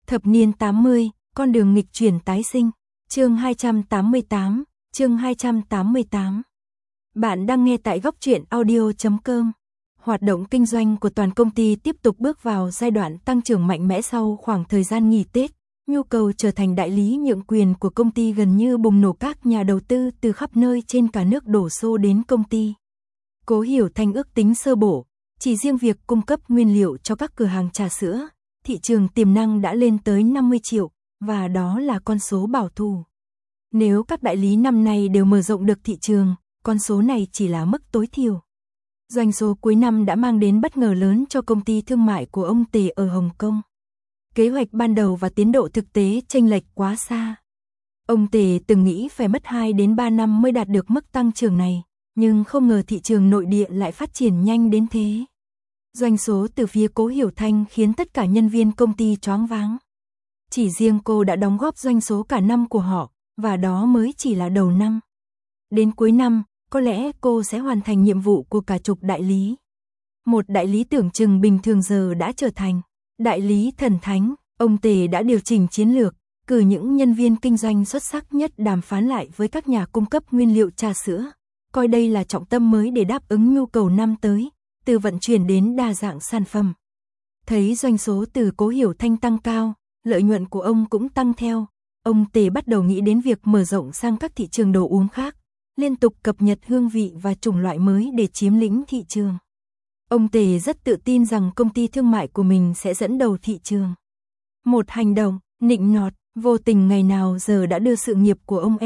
Thập niên 80, con đường nghịch chuyển tái sinh. Chương 288, chương 288. Bạn đang nghe tại góc truyện audio.com. Hoạt động kinh doanh của toàn công ty tiếp tục bước vào giai đoạn tăng trưởng mạnh mẽ sau khoảng thời gian nghỉ Tết. Nhu cầu trở thành đại lý nhượng quyền của công ty gần như bùng nổ, các nhà đầu tư từ khắp nơi trên cả nước đổ xô đến công ty. Cố Hiểu Thanh ước tính sơ bộ, chỉ riêng việc cung cấp nguyên liệu cho các cửa hàng trà sữa, thị trường tiềm năng đã lên tới 50 triệu, và đó là con số bảo thủ. Nếu các đại lý năm nay đều mở rộng được thị trường, con số này chỉ là mức tối thiểu. Doanh số cuối năm đã mang đến bất ngờ lớn cho công ty thương mại của ông Tề ở Hồng Kông. Kế hoạch ban đầu và tiến độ thực tế chênh lệch quá xa. Ông Tề từng nghĩ phải mất 2 đến 3 năm mới đạt được mức tăng trưởng này, nhưng không ngờ thị trường nội địa lại phát triển nhanh đến thế. Doanh số từ phía Cố Hiểu Thanh khiến tất cả nhân viên công ty choáng váng. Chỉ riêng cô đã đóng góp doanh số cả năm của họ, và đó mới chỉ là đầu năm. Đến cuối năm, có lẽ cô sẽ hoàn thành nhiệm vụ của cả chục đại lý. Một đại lý tưởng chừng bình thường giờ đã trở thành đại lý thần thánh. Ông Tề đã điều chỉnh chiến lược, cử những nhân viên kinh doanh xuất sắc nhất đàm phán lại với các nhà cung cấp nguyên liệu trà sữa, coi đây là trọng tâm mới để đáp ứng nhu cầu năm tới, từ vận chuyển đến đa dạng sản phẩm. Thấy doanh số từ Cố Hiểu Thanh tăng cao, lợi nhuận của ông cũng tăng theo, ông Tề bắt đầu nghĩ đến việc mở rộng sang các thị trường đồ uống khác, liên tục cập nhật hương vị và chủng loại mới để chiếm lĩnh thị trường. Ông Tề rất tự tin rằng công ty thương mại của mình sẽ dẫn đầu thị trường. Một hành động nịnh nọt, vô tình ngày nào giờ đã đưa sự nghiệp của ông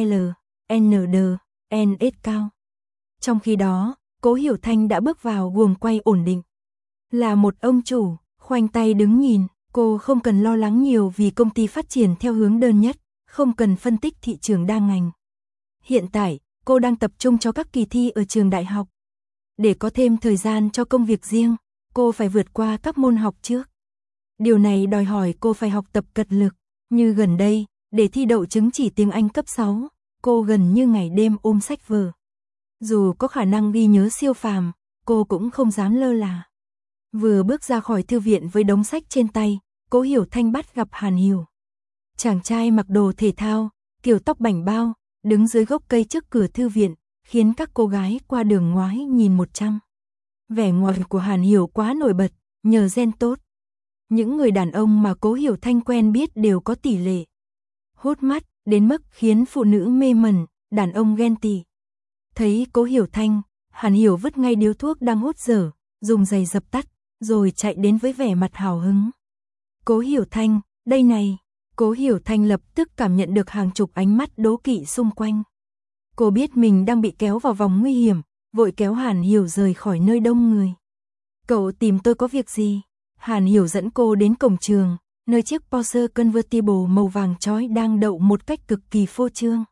LND cao. Trong khi đó, Cố Hiểu Thanh đã bước vào guồng quay ổn định. Là một ông chủ, khoanh tay đứng nhìn, cô không cần lo lắng nhiều vì công ty phát triển theo hướng đơn nhất, không cần phân tích thị trường đa ngành. Hiện tại, cô đang tập trung cho các kỳ thi ở trường đại học. Để có thêm thời gian cho công việc riêng, cô phải vượt qua các môn học trước. Điều này đòi hỏi cô phải học tập cật lực, như gần đây, để thi đậu chứng chỉ tiếng Anh cấp 6, cô gần như ngày đêm ôm sách vở. Dù có khả năng ghi nhớ siêu phàm, cô cũng không dám lơ là. Vừa bước ra khỏi thư viện với đống sách trên tay, Cố Hiểu Thanh bắt gặp Hàn Hiểu. Chàng trai mặc đồ thể thao, kiểu tóc bảnh bao, đứng dưới gốc cây trước cửa thư viện, khiến các cô gái qua đường ngoái nhìn 100. Vẻ ngoài của Hàn Hiểu quá nổi bật, nhờ gen tốt. Những người đàn ông mà Cố Hiểu Thanh quen biết đều có tỷ lệ hút mắt, đến mức khiến phụ nữ mê mẩn, đàn ông ghen tị. Thấy Cố Hiểu Thanh, Hàn Hiểu vứt ngay điếu thuốc đang hút dở, dùng giày dập tắt, rồi chạy đến với vẻ mặt hào hứng. Cố Hiểu Thanh, đây này. Cố Hiểu Thanh lập tức cảm nhận được hàng chục ánh mắt đố kỵ xung quanh. Cô biết mình đang bị kéo vào vòng nguy hiểm, vội kéo Hàn Hiểu rời khỏi nơi đông người. Cậu tìm tôi có việc gì? Hàn Hiểu dẫn cô đến cổng trường, nơi chiếc Porsche Convertible màu vàng chói đang đậu một cách cực kỳ phô trương.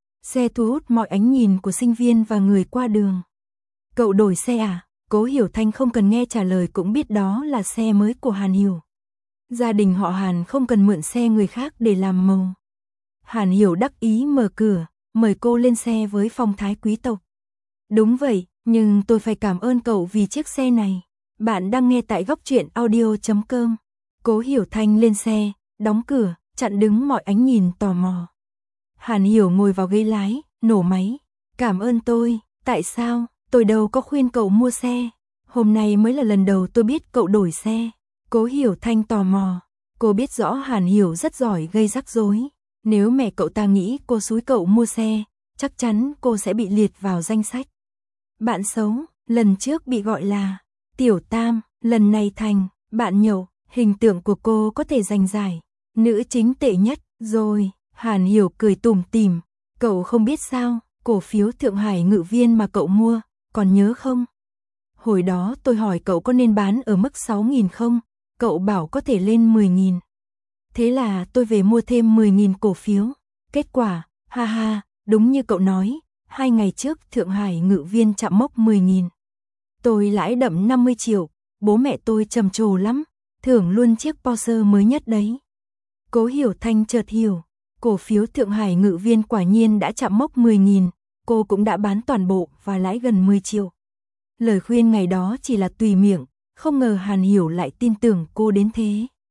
Xe thu hút mọi ánh nhìn của sinh viên và người qua đường. Cậu đổi xe à? Cố Hiểu Thanh không cần nghe trả lời cũng biết đó là xe mới của Hàn Hiểu. Gia đình họ Hàn không cần mượn xe người khác để làm màu. Hàn Hiểu đắc ý mở cửa, mời cô lên xe với phong thái quý tộc. Đúng vậy, nhưng tôi phải cảm ơn cậu vì chiếc xe này. Bạn đang nghe tại góc truyện audio.com. Cố Hiểu Thanh lên xe, đóng cửa, chặn đứng mọi ánh nhìn tò mò. Hàn Hiểu ngồi vào ghế lái, nổ máy. Cảm ơn tôi, tại sao? Tôi đâu có khuyên cậu mua xe. Hôm nay mới là lần đầu tôi biết cậu đổi xe. Cố Hiểu Thanh tò mò. Cô biết rõ Hàn Hiểu rất giỏi gây rắc rối. Nếu mẹ cậu ta nghĩ cô xúi cậu mua xe, chắc chắn cô sẽ bị liệt vào danh sách bạn xấu. Lần trước bị gọi là Tiểu Tam, lần này thành bạn nhậu. Hình tượng của cô có thể giành giải nữ chính tệ nhất rồi. Hàn Hiểu cười tủm tỉm. Cậu không biết sao, cổ phiếu Thượng Hải Ngự Viên mà cậu mua, còn nhớ không? Hồi đó tôi hỏi cậu có nên bán ở mức 6.000 không? Cậu bảo có thể lên 10.000. Thế là tôi về mua thêm 10.000 cổ phiếu. Kết quả, ha ha, đúng như cậu nói, 2 ngày trước Thượng Hải Ngự Viên chạm mốc 10.000. Tôi lãi đậm 50 triệu, bố mẹ tôi trầm trồ lắm, thưởng luôn chiếc Porsche mới nhất đấy. Cố Hiểu Thanh chợt hiểu, cổ phiếu Thượng Hải Ngự Viên quả nhiên đã chạm mốc 10.000, cô cũng đã bán toàn bộ và lãi gần 10 triệu. Lời khuyên ngày đó chỉ là tùy miệng, không ngờ Hàn Hiểu lại tin tưởng cô đến thế.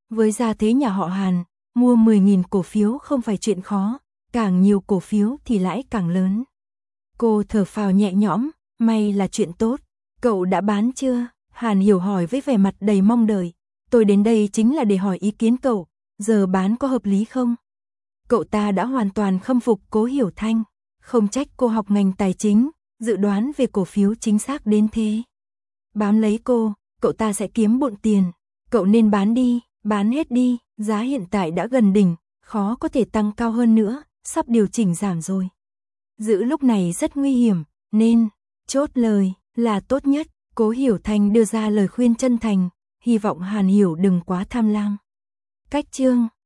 Với gia thế nhà họ Hàn, mua 10.000 cổ phiếu không phải chuyện khó, càng nhiều cổ phiếu thì lãi càng lớn. Cô thở phào nhẹ nhõm, may là chuyện tốt. Cậu đã bán chưa? Hàn Hiểu hỏi với vẻ mặt đầy mong đợi. Tôi đến đây chính là để hỏi ý kiến cậu, giờ bán có hợp lý không? Cậu ta đã hoàn toàn khâm phục Cố Hiểu Thanh, không trách cô học ngành tài chính, dự đoán về cổ phiếu chính xác đến thế. Bám lấy cô, cậu ta sẽ kiếm bộn tiền. Cậu nên bán đi, bán hết đi, giá hiện tại đã gần đỉnh, khó có thể tăng cao hơn nữa, sắp điều chỉnh giảm rồi. Giữ lúc này rất nguy hiểm, nên chốt lời là tốt nhất. Cố Hiểu Thanh đưa ra lời khuyên chân thành, hy vọng Hàn Hiểu đừng quá tham lam. Cách chương